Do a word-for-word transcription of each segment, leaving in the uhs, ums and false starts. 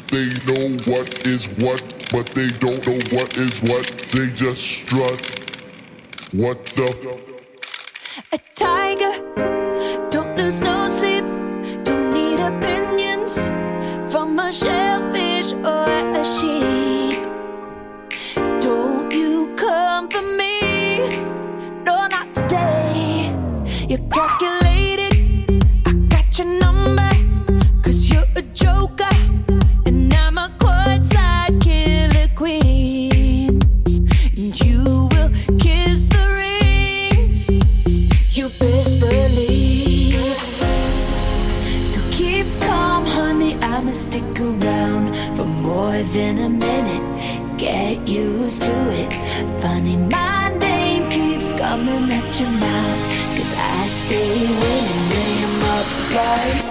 They know what is what, but they don't know what is what. They just strut. What the? A tiger, don't lose no sleep. Don't need opinions from a shellfish or a sheep. Don't you come for me, no, not today. You're calculated, I got your number, cause you're a joker, and I'm a courtside killer queen. And you will kiss the ring, you best believe. So keep calm, honey, I'ma stick around for more than a minute. Get used to it. Funny, my name keeps coming at your mouth, cause I stay winning. Name up like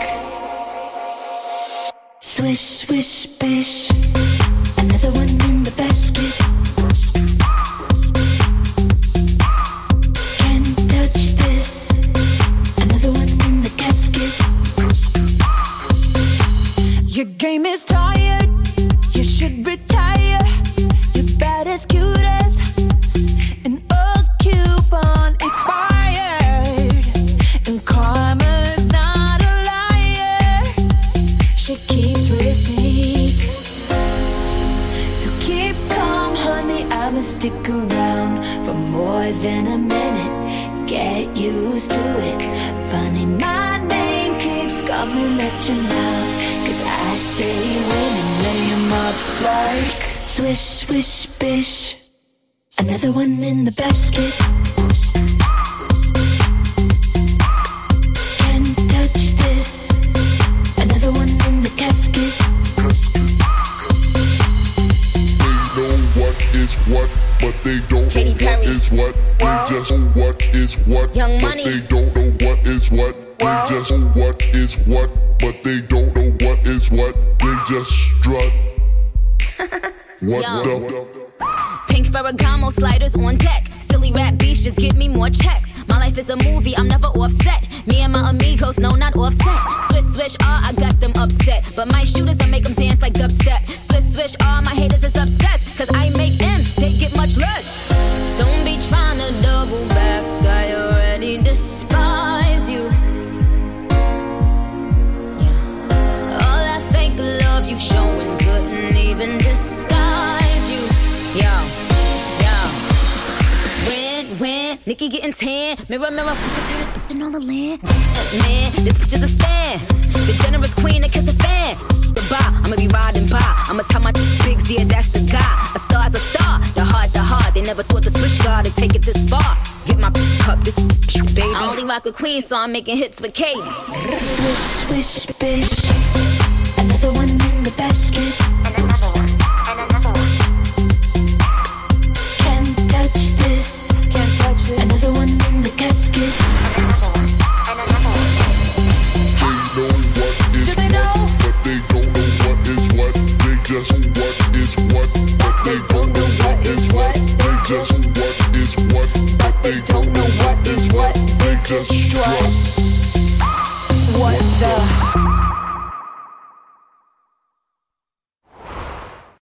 swish, swish, bish. Another one in the basket. Can't touch this. Another one in the casket. Your game is tired, you should retire. You're bad as cute as an old coupon expired. And karma's not a liar, she keeps receipts. So keep calm, honey, I'ma stick around for more than a minute. Get used to it. Funny, my name keeps coming at your mouth, cause I stay winning. Lay 'em up like swish, swish, bish. Another one in the basket. Can't touch this. Another one in the casket. They know what is what, but they don't Katy know Perry. what is what. They just know what is what, Young but Money. they don't know what is what. They just know what is what, but they don't know what is what. They just strut. What Yo. the? Pink Ferragamo sliders on deck. Silly rap beef, just give me more checks. My life is a movie, I'm never offset. Me and my amigos, no, not offset. Swish, swish, ah, I got them upset. But my shooters, I make them dance like dubstep. Swish, swish, ah, my haters is obsessed. Cause I make M's, they get much less. Don't be trying to double back, I already despise you. Yeah. All that fake love you showing couldn't even disguise you. Yo, yo. When, when, Nikki getting tan. Mirror, mirror, who's the baddest bitch in all the land? Man, this bitch is a stand. The generous queen that kiss a fan. Goodbye, I'ma be riding by. I'ma tell my big Z, yeah, that's the guy. A star's a star, the heart, the heart. They never thought the switch guard would take it this far. Get my cup, this baby. I only rock with Queen, so I'm making hits with Katy. Swish, swish, bish. Another one in the basket. And another one, and another one. Can't touch this. Can't touch this. Another one in the casket. And another one, and another one. They know what is Do they what, know? but they don't know what is what. They just know what is what, but they don't know what is what. They just know what is what, but they don't know what is what. They just